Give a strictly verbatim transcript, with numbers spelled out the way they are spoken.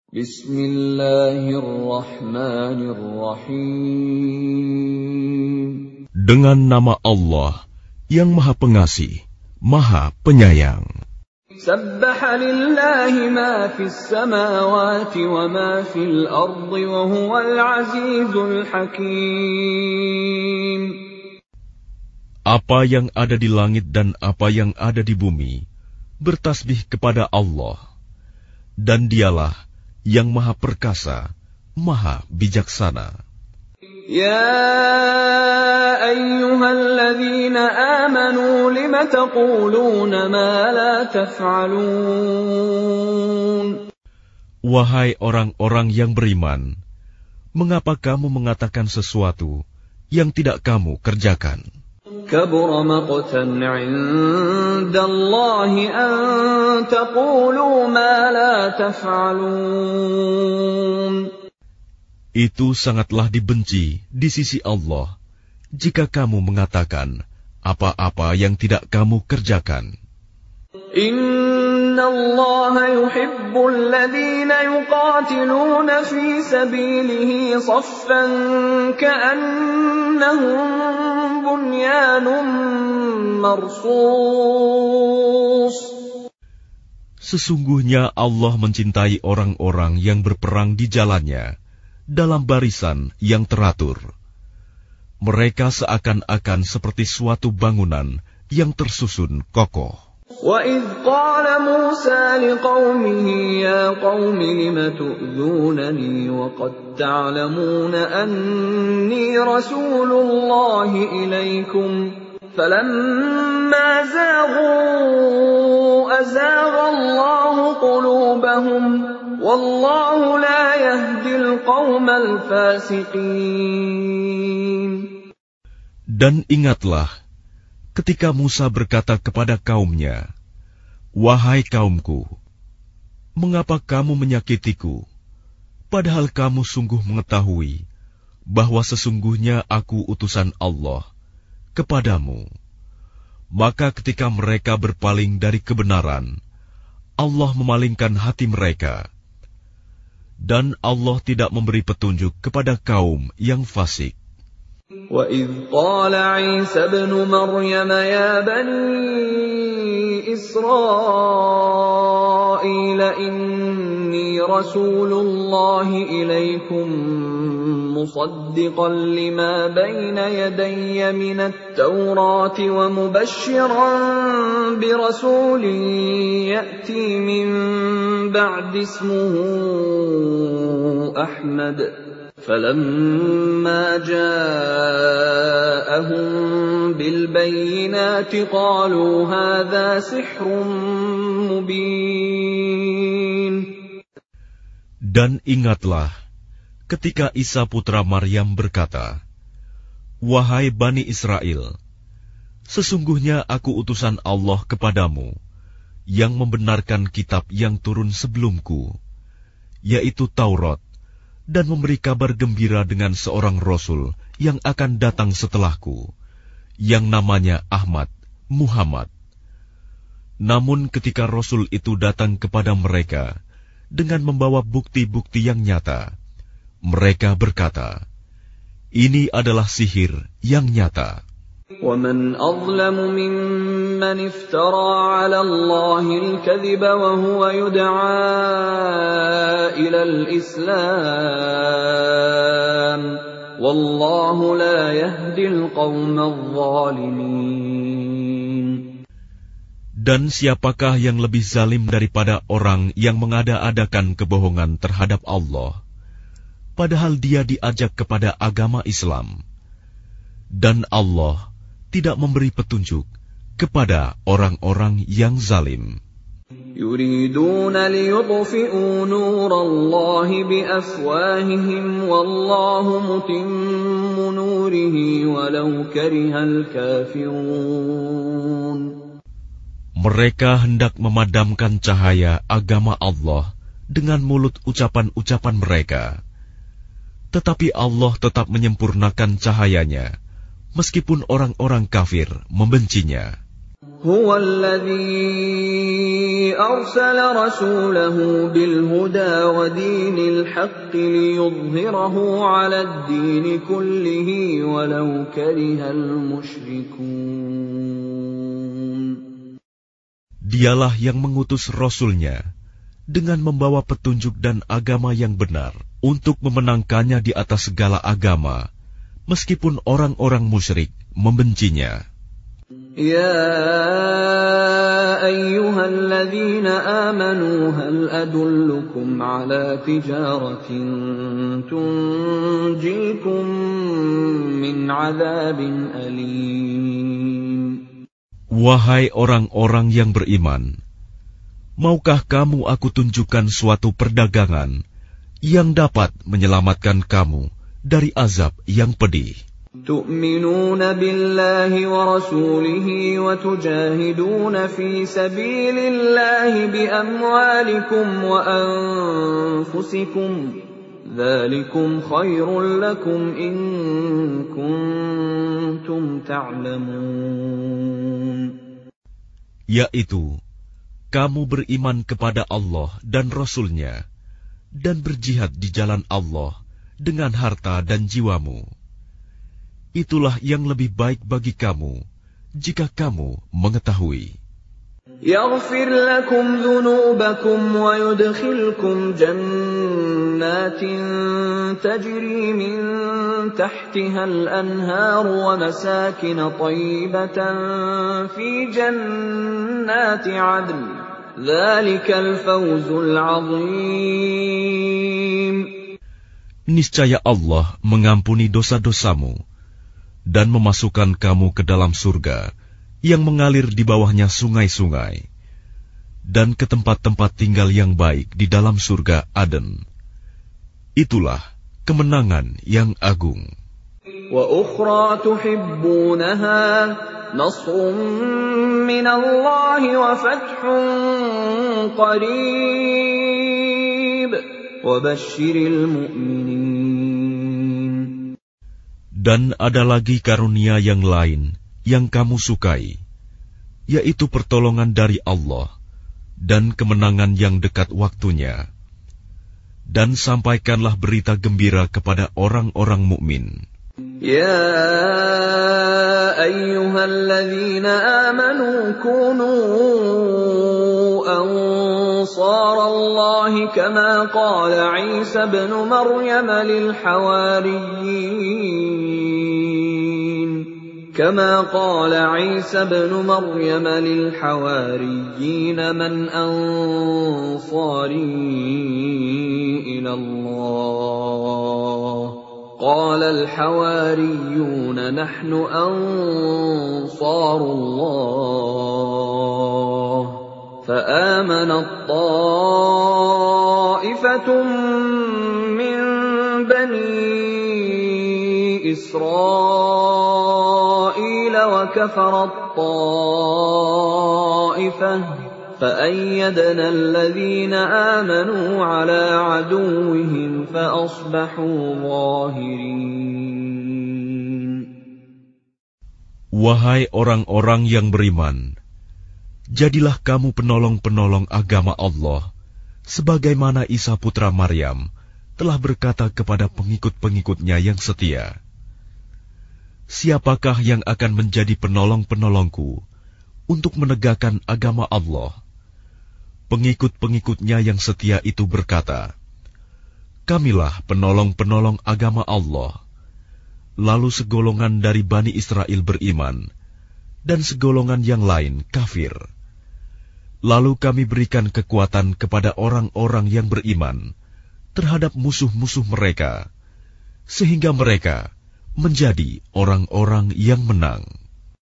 Bismillahirrahmanirrahim. Dengan nama Allah yang Maha Pengasih, Maha Penyayang. Sabbaha lillahi ma fis samawati wa ma fil ardi wa huwal azizul hakim. Apa yang ada di langit dan apa yang ada di bumi bertasbih kepada Allah, dan Dialah yang Maha Perkasa, Maha Bijaksana. Ya ayyuhalladzina amanu lima taquluna ma la taf'alun. Wahai orang-orang yang beriman, mengapa kamu mengatakan sesuatu yang tidak kamu kerjakan? Kabura maqtan 'indallahi an taqulu ma la taf'alun. Itu sangatlah dibenci di sisi Allah jika kamu mengatakan apa-apa yang tidak kamu kerjakan. Inna Allah yuhibbul ladzina yuqatiluna fi sabilihi saffan ka'annahum bunyanun marsus. Sesungguhnya Allah mencintai orang-orang yang berperang di jalannya dalam barisan yang teratur. Mereka seakan-akan seperti suatu bangunan yang tersusun kokoh. وَإِذْ قَالَ مُوسَى لِقَوْمِهِ يَا قَوْمِ لِمَ تُؤْذُونَنِي وَقَدْ تَعْلَمُونَ أَنِّي رَسُولُ اللَّهِ إِلَيْكُمْ فَلَمَّا زَاغُوا أَزَاغَ اللَّهُ قُلُوبَهُمْ وَاللَّهُ لَا يَهْدِي الْقَوْمَ الْفَاسِقِينَ. Dan ingatlah ketika Musa berkata kepada kaumnya, "Wahai kaumku, mengapa kamu menyakitiku, padahal kamu sungguh mengetahui bahwa sesungguhnya aku utusan Allah kepadamu?" Maka ketika mereka berpaling dari kebenaran, Allah memalingkan hati mereka, dan Allah tidak memberi petunjuk kepada kaum yang fasik. وَإِذْ قَالَ عِيسَى ابْنُ مَرْيَمَ يَا بَنِي إِسْرَائِيلَ إِنِّي رَسُولُ اللَّهِ إِلَيْكُمْ مُصَدِّقًا لِمَا بَيْنَ يَدَيَّ مِنَ التَّوْرَاةِ وَمُبَشِّرًا بِرَسُولٍ يَأْتِي مِن بَعْدِ اسْمُهُ أَحْمَدُ فَلَمَّا جَاءَهُم بِالْبَيِّنَاتِ قَالُوا هَذَا سِحْرٌ مُبِينٌ. Dan ingatlah ketika Isa putra Maryam berkata, "Wahai Bani Israel, sesungguhnya aku utusan Allah kepadamu yang membenarkan kitab yang turun sebelumku, yaitu Taurat, dan memberi kabar gembira dengan seorang Rasul yang akan datang setelahku, yang namanya Ahmad, Muhammad." Namun ketika Rasul itu datang kepada mereka dengan membawa bukti-bukti yang nyata, mereka berkata, "Ini adalah sihir yang nyata." وَمَنْ أَظْلَمُ مِمَّنِ افْتَرَى عَلَى اللَّهِ الْكَذِبَ وَهُوَ يُدْعَى إِلَى الْإِسْلَامِ وَاللَّهُ لَا يَهْدِي الْقَوْمَ الظَّالِمِينَ. Dan siapakah yang lebih zalim daripada orang yang mengada-adakan kebohongan terhadap Allah, padahal dia diajak kepada agama Islam, dan Allah tidak memberi petunjuk kepada orang-orang yang zalim. Yuriduna liyutfi'u nurallahi biafwahihim wallahu mutimmu nurihi walau karihal kafirun. Mereka hendak memadamkan cahaya agama Allah dengan mulut ucapan-ucapan mereka, tetapi Allah tetap menyempurnakan cahayanya, meskipun orang-orang kafir membencinya. هو الذي أرسل رسوله بالهدى ودين الحق ليظهره على الدين كله ولو كره المشركون. Dialah yang mengutus Rasul-Nya dengan membawa petunjuk dan agama yang benar untuk memenangkannya di atas segala agama, meskipun orang-orang musyrik membencinya. يا أيها الذين آمنوا هل أدلكم على تجارة تنجيكم من عذاب أليم. Wahai orang-orang yang beriman, maukah kamu aku tunjukkan suatu perdagangan yang dapat menyelamatkan kamu dari azab yang pedih? تؤمنون بالله ورسوله وتجاهدون في سبيل الله بأموالكم وأنفسكم ذلكم خير لكم إن كنتم تعلمون. Yaitu, kamu beriman kepada Allah dan Rasul-Nya dan berjihad di jalan Allah dengan harta dan jiwamu. Itulah yang lebih baik bagi kamu jika kamu mengetahui. يغفر لكم ذنوبكم ويدخلكم جنات تجري من تحتها الأنهار ومساكن طيبة في جنات عدن ذلك الفوز العظيم. Niscaya Allah mengampuni dosa-dosamu dan memasukkan kamu ke dalam surga yang mengalir di bawahnya sungai-sungai, dan ke tempat-tempat tinggal yang baik di dalam surga Aden. Itulah kemenangan yang agung. وَأُخْرَى تُحِبُّونَهَا نَصْرٌ مِّنَ اللَّهِ وَفَتْحٌ قَرِيبٌ وَبَشِّرِ الْمُؤْمِنِينَ. Dan ada lagi karunia yang lain yang kamu sukai, yaitu pertolongan dari Allah dan kemenangan yang dekat waktunya. Dan sampaikanlah berita gembira kepada orang-orang mukmin. Ya ayyuhalladzina amanu kunu ansarallahi kama qala Isa ibn Maryam lil hawariyyin كما قال عيسى ابن مريم للحواريين من أنصاري إلى الله قال الحواريون نحن أنصار الله فآمنت طائفة من بني إسرائيل وكفرت طائفة فأيدنا الذين آمنوا على عدوهم فأصبحوا ظاهرين. Wahai orang-orang yang beriman, jadilah kamu penolong-penolong agama Allah, sebagaimana Isa putra Maryam telah berkata kepada pengikut-pengikutnya yang setia, siapakah yang akan menjadi penolong-penolongku untuk menegakkan agama Allah? Pengikut-pengikutnya yang setia itu berkata, kamilah penolong-penolong agama Allah. Lalu segolongan dari Bani Israel beriman, dan segolongan yang lain kafir. Lalu kami berikan kekuatan kepada orang-orang yang beriman terhadap musuh-musuh mereka, sehingga mereka menjadi orang-orang yang menang.